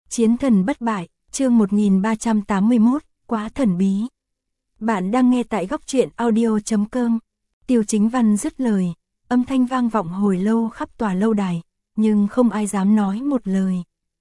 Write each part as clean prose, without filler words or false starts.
Chiến thần bất bại, chương 1381, quá thần bí. Bạn đang nghe tại góc truyện audio.com. Tiêu Chính Văn dứt lời, âm thanh vang vọng hồi lâu khắp tòa lâu đài, nhưng không ai dám nói một lời.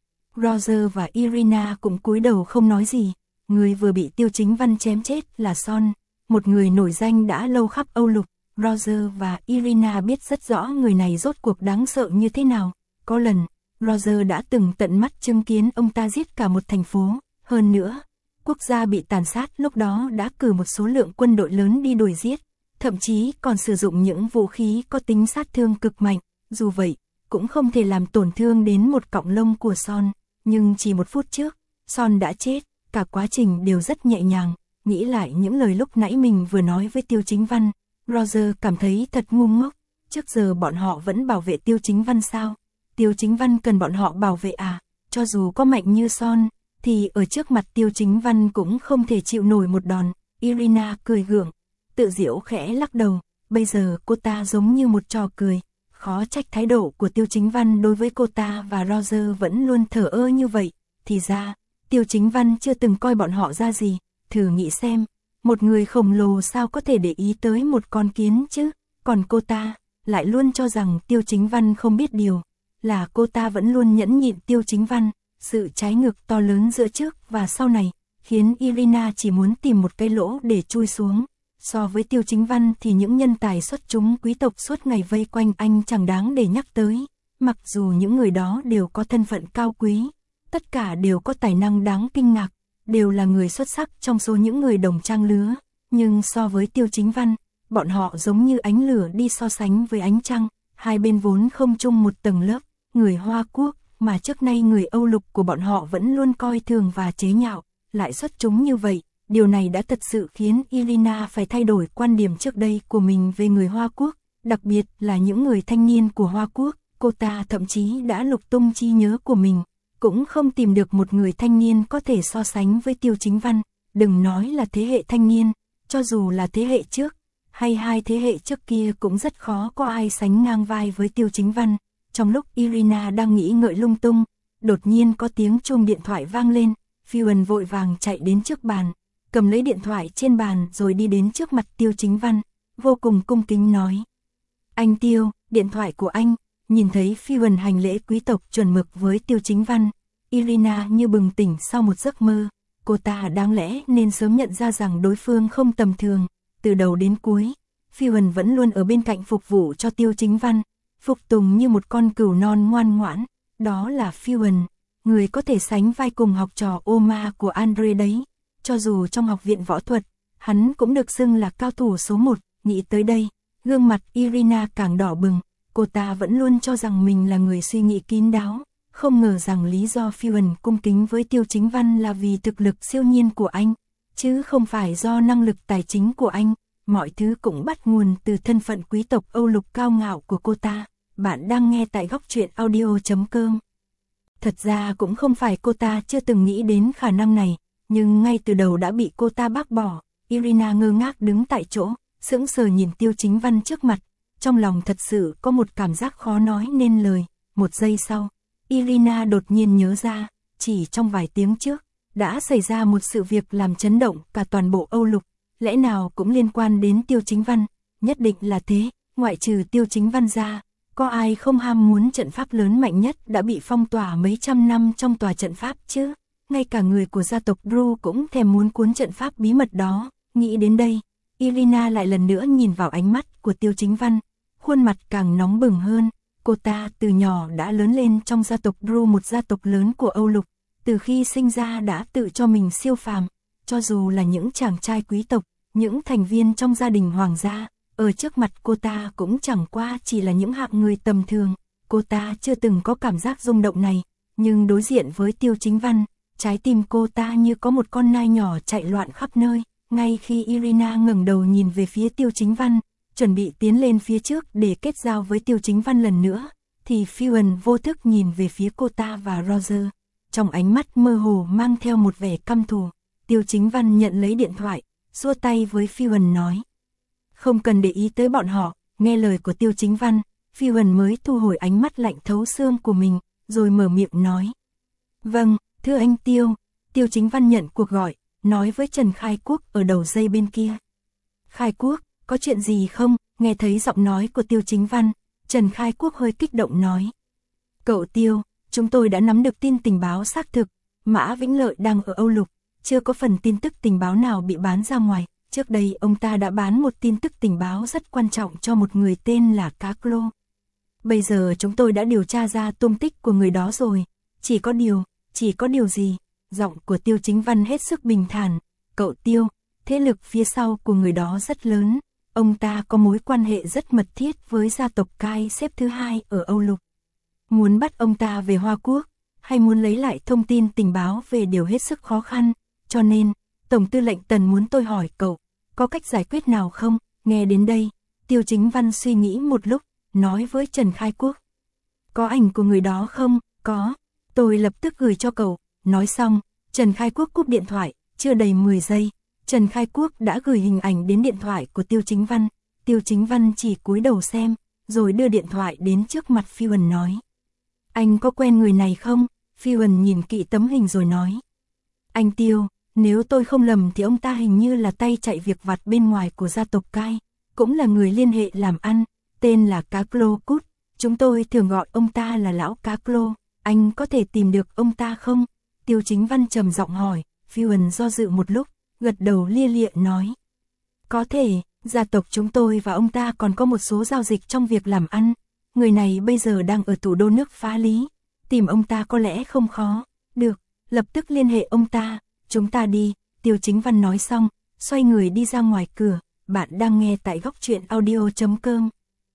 Roger và Irina cũng cúi đầu không nói gì, người vừa bị Tiêu Chính Văn chém chết là Son, một người nổi danh đã lâu khắp Âu Lục. Roger và Irina biết rất rõ người này rốt cuộc đáng sợ như thế nào. Có lần, Roger đã từng tận mắt chứng kiến ông ta giết cả một thành phố. Hơn nữa, quốc gia bị tàn sát lúc đó đã cử một số lượng quân đội lớn đi đuổi giết, thậm chí còn sử dụng những vũ khí có tính sát thương cực mạnh. Dù vậy, cũng không thể làm tổn thương đến một cọng lông của Son. Nhưng chỉ một phút trước, Son đã chết, cả quá trình đều rất nhẹ nhàng. Nghĩ lại những lời lúc nãy mình vừa nói với Tiêu Chính Văn, Roger cảm thấy thật ngu ngốc. Trước giờ bọn họ vẫn bảo vệ Tiêu Chính Văn sao? Tiêu Chính Văn cần bọn họ bảo vệ à? Cho dù có mạnh như Son, thì ở trước mặt Tiêu Chính Văn cũng không thể chịu nổi một đòn. Irina cười gượng, tự giễu khẽ lắc đầu. Bây giờ cô ta giống như một trò cười. Khó trách thái độ của Tiêu Chính Văn đối với cô ta và Roger vẫn luôn thờ ơ như vậy. Thì ra, Tiêu Chính Văn chưa từng coi bọn họ ra gì. Thử nghĩ xem, một người khổng lồ sao có thể để ý tới một con kiến chứ? Còn cô ta lại luôn cho rằng Tiêu Chính Văn không biết điều. Là cô ta vẫn luôn nhẫn nhịn Tiêu Chính Văn. Sự trái ngược to lớn giữa trước và sau này khiến Irina chỉ muốn tìm một cái lỗ để chui xuống. So với Tiêu Chính Văn thì những nhân tài xuất chúng quý tộc suốt ngày vây quanh anh chẳng đáng để nhắc tới. Mặc dù những người đó đều có thân phận cao quý, tất cả đều có tài năng đáng kinh ngạc, đều là người xuất sắc trong số những người đồng trang lứa. Nhưng so với Tiêu Chính Văn, bọn họ giống như ánh lửa đi so sánh với ánh trăng. Hai bên vốn không chung một tầng lớp, người Hoa Quốc mà trước nay người Âu Lục của bọn họ vẫn luôn coi thường và chế nhạo, lại xuất chúng như vậy. Điều này đã thật sự khiến Irina phải thay đổi quan điểm trước đây của mình về người Hoa Quốc, đặc biệt là những người thanh niên của Hoa Quốc. Cô ta thậm chí đã lục tung trí nhớ của mình, cũng không tìm được một người thanh niên có thể so sánh với Tiêu Chính Văn. Đừng nói là thế hệ thanh niên, cho dù là thế hệ trước, hay hai thế hệ trước kia cũng rất khó có ai sánh ngang vai với Tiêu Chính Văn. Trong lúc Irina đang nghĩ ngợi lung tung, đột nhiên có tiếng chuông điện thoại vang lên. Fion vội vàng chạy đến trước bàn, cầm lấy điện thoại trên bàn rồi đi đến trước mặt Tiêu Chính Văn, vô cùng cung kính nói: "Anh Tiêu, điện thoại của anh." Nhìn thấy Fion hành lễ quý tộc chuẩn mực với Tiêu Chính Văn, Irina như bừng tỉnh sau một giấc mơ. Cô ta đáng lẽ nên sớm nhận ra rằng đối phương không tầm thường. Từ đầu đến cuối, Fion vẫn luôn ở bên cạnh phục vụ cho Tiêu Chính Văn, phục tùng như một con cừu non ngoan ngoãn. Đó là Fion, người có thể sánh vai cùng học trò Oma của Andre đấy. Cho dù trong học viện võ thuật, hắn cũng được xưng là cao thủ số 1. Nghĩ tới đây, gương mặt Irina càng đỏ bừng. Cô ta vẫn luôn cho rằng mình là người suy nghĩ kín đáo, không ngờ rằng lý do Fion cung kính với Tiêu Chính Văn là vì thực lực siêu nhiên của anh, chứ không phải do năng lực tài chính của anh. Mọi thứ cũng bắt nguồn từ thân phận quý tộc Âu Lục cao ngạo của cô ta. Bạn đang nghe tại góc truyện audio.com. Thật ra cũng không phải cô ta chưa từng nghĩ đến khả năng này, nhưng ngay từ đầu đã bị cô ta bác bỏ. Irina ngơ ngác đứng tại chỗ, sững sờ nhìn Tiêu Chính Văn trước mặt. Trong lòng thật sự có một cảm giác khó nói nên lời. Một giây sau, Irina đột nhiên nhớ ra, chỉ trong vài tiếng trước, đã xảy ra một sự việc làm chấn động cả toàn bộ Âu Lục. Lẽ nào cũng liên quan đến Tiêu Chính Văn? Nhất định là thế, ngoại trừ Tiêu Chính Văn ra, có ai không ham muốn trận pháp lớn mạnh nhất đã bị phong tỏa mấy trăm năm trong tòa trận pháp chứ? Ngay cả người của gia tộc Bru cũng thèm muốn cuốn trận pháp bí mật đó. Nghĩ đến đây, Irina lại lần nữa nhìn vào ánh mắt của Tiêu Chính Văn, khuôn mặt càng nóng bừng hơn. Cô ta từ nhỏ đã lớn lên trong gia tộc Bru, một gia tộc lớn của Âu Lục, từ khi sinh ra đã tự cho mình siêu phàm. Cho dù là những chàng trai quý tộc, những thành viên trong gia đình hoàng gia, ở trước mặt cô ta cũng chẳng qua chỉ là những hạng người tầm thường. Cô ta chưa từng có cảm giác rung động này, nhưng đối diện với Tiêu Chính Văn, trái tim cô ta như có một con nai nhỏ chạy loạn khắp nơi. Ngay khi Irina ngẩng đầu nhìn về phía Tiêu Chính Văn, chuẩn bị tiến lên phía trước để kết giao với Tiêu Chính Văn lần nữa, thì Fion vô thức nhìn về phía cô ta và Roger. Trong ánh mắt mơ hồ mang theo một vẻ căm thù. Tiêu Chính Văn nhận lấy điện thoại, xua tay với Fion nói: "Không cần để ý tới bọn họ." Nghe lời của Tiêu Chính Văn, Fion mới thu hồi ánh mắt lạnh thấu xương của mình, rồi mở miệng nói: "Vâng, Thưa anh Tiêu, Tiêu Chính Văn nhận cuộc gọi, nói với Trần Khai Quốc ở đầu dây bên kia. Khai Quốc, có chuyện gì không? Nghe thấy giọng nói của Tiêu Chính Văn, Trần Khai Quốc hơi kích động nói. Cậu Tiêu, chúng tôi đã nắm được tin tình báo xác thực, Mã Vĩnh Lợi đang ở Âu Lục, chưa có phần tin tức tình báo nào bị bán ra ngoài. Trước đây ông ta đã bán một tin tức tình báo rất quan trọng cho một người tên là Cá Clô. Bây giờ chúng tôi đã điều tra ra tung tích của người đó rồi. Chỉ có điều gì? Giọng của Tiêu Chính Văn hết sức bình thản. Cậu Tiêu, thế lực phía sau của người đó rất lớn. Ông ta có mối quan hệ rất mật thiết với gia tộc Cai xếp thứ 2 ở Âu Lục. Muốn bắt ông ta về Hoa Quốc, hay muốn lấy lại thông tin tình báo về điều hết sức khó khăn. Cho nên, Tổng tư lệnh Tần muốn tôi hỏi cậu, có cách giải quyết nào không? Nghe đến đây, Tiêu Chính Văn suy nghĩ một lúc, nói với Trần Khai Quốc. Có ảnh của người đó không? Có. Tôi lập tức gửi cho cậu. Nói xong, Trần Khai Quốc cúp điện thoại, chưa đầy 10 giây. Trần Khai Quốc đã gửi hình ảnh đến điện thoại của Tiêu Chính Văn. Tiêu Chính Văn chỉ cúi đầu xem, rồi đưa điện thoại đến trước mặt Phi Huân nói. Anh có quen người này không? Phi Huân nhìn kỹ tấm hình rồi nói. Anh Tiêu, nếu tôi không lầm thì ông ta hình như là tay chạy việc vặt bên ngoài của gia tộc Cai, cũng là người liên hệ làm ăn, tên là Cá Clô Cút. Chúng tôi thường gọi ông ta là lão Cá Clô. Anh có thể tìm được ông ta không? Tiêu Chính Văn trầm giọng hỏi. Phi Huân do dự một lúc, gật đầu lia lịa nói. Có thể, gia tộc chúng tôi và ông ta còn có một số giao dịch trong việc làm ăn. Người này bây giờ đang ở thủ đô nước Phá Lý. Tìm ông ta có lẽ không khó. Được, lập tức liên hệ ông ta. Chúng ta đi. Tiêu Chính Văn nói xong, xoay người đi ra ngoài cửa. Bạn đang nghe tại Góc Truyện Audio.com.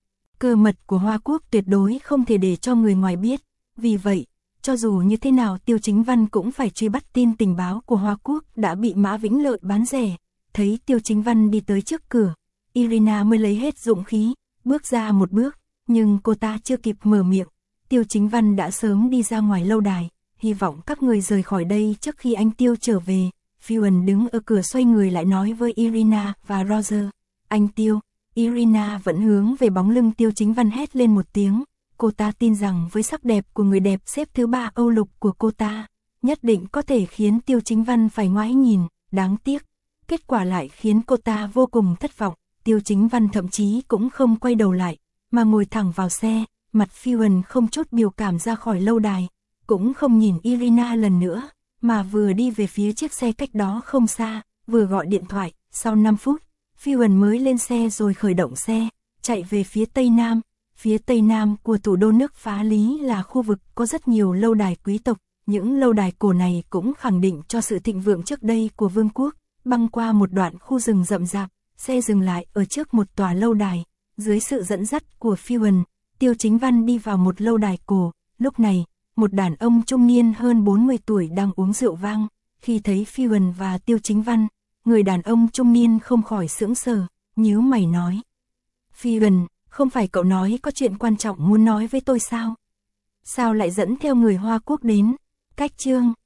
Cơ mật của Hoa Quốc tuyệt đối không thể để cho người ngoài biết. Vì vậy, cho dù như thế nào Tiêu Chính Văn cũng phải truy bắt tin tình báo của Hoa Quốc đã bị Mã Vĩnh Lợi bán rẻ. Thấy Tiêu Chính Văn đi tới trước cửa, Irina mới lấy hết dũng khí, bước ra một bước, nhưng cô ta chưa kịp mở miệng. Tiêu Chính Văn đã sớm đi ra ngoài lâu đài, hy vọng các người rời khỏi đây trước khi anh Tiêu trở về. Phi Huân đứng ở cửa xoay người lại nói với Irina và Roger. Anh Tiêu. Irina vẫn hướng về bóng lưng Tiêu Chính Văn hét lên một tiếng. Cô ta tin rằng với sắc đẹp của người đẹp xếp thứ 3 Âu Lục của cô ta, nhất định có thể khiến Tiêu Chính Văn phải ngoái nhìn. Đáng tiếc, kết quả lại khiến cô ta vô cùng thất vọng. Tiêu Chính Văn thậm chí cũng không quay đầu lại, mà ngồi thẳng vào xe. Mặt Phi Huân không chút biểu cảm ra khỏi lâu đài, cũng không nhìn Irina lần nữa, mà vừa đi về phía chiếc xe cách đó không xa, vừa gọi điện thoại. Sau 5 phút, Phi Huân mới lên xe rồi khởi động xe, chạy về phía Tây Nam. Phía Tây Nam của thủ đô nước Phá Lý là khu vực có rất nhiều lâu đài quý tộc. Những lâu đài cổ này cũng khẳng định cho sự thịnh vượng trước đây của vương quốc. Băng qua một đoạn khu rừng rậm rạp, xe dừng lại ở trước một tòa lâu đài. Dưới sự dẫn dắt của Phi Huân, Tiêu Chính Văn đi vào một lâu đài cổ. Lúc này, một đàn ông trung niên hơn 40 tuổi đang uống rượu vang. Khi thấy Phi Huân và Tiêu Chính Văn, người đàn ông trung niên không khỏi sững sờ, nhíu mày nói. Phi Huân, không phải cậu nói có chuyện quan trọng muốn nói với tôi sao? Sao lại dẫn theo người Hoa Quốc đến? Cách chương